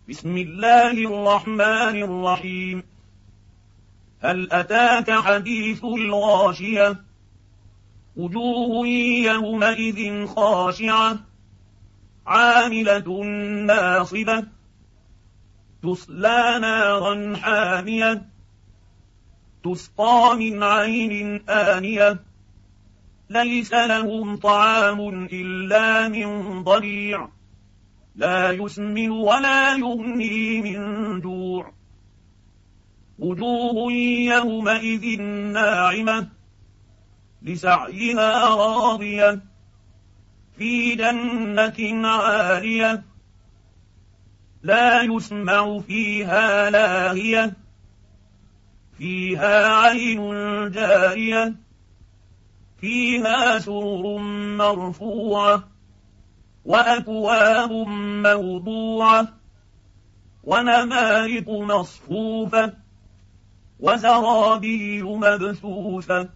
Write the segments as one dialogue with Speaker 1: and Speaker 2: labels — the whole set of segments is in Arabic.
Speaker 1: بسم الله الرحمن الرحيم. هل أتاك حديث الغاشية؟ وجوه يومئذ خاشعة عاملة ناصبة تصلى نارا حامية تسقى من عين آنية ليس لهم طعام إلا من ضريع لا يسمن ولا يغني من جوع. وجوه يومئذ ناعمة لسعيها راضية في جنة عالية لا يسمع فيها لاغية فيها عين جارية فيها سرر مرفوعة وأكواب موضوعة ونمارق مصفوفة وزرابي مبثوثة.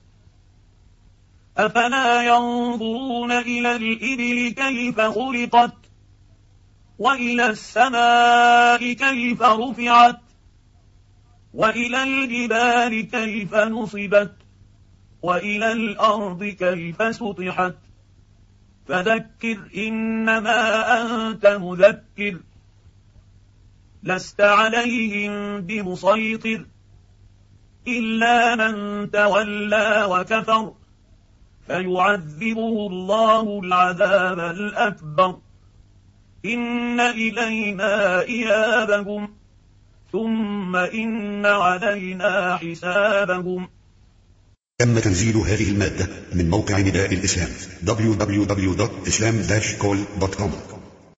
Speaker 1: أفلا ينظرون إلى الإبل كيف خلقت وإلى السماء كيف رفعت وإلى الجبال كيف نصبت وإلى الأرض كيف سطحت. فذكر إنما أنت مذكر لست عليهم بمسيطر إلا من تولى وكفر فيعذبه الله العذاب الأكبر. إن إلينا إيابهم ثم إن علينا حسابهم.
Speaker 2: تم تنزيل هذه المادة من موقع نداء الإسلام www.islam-call.com.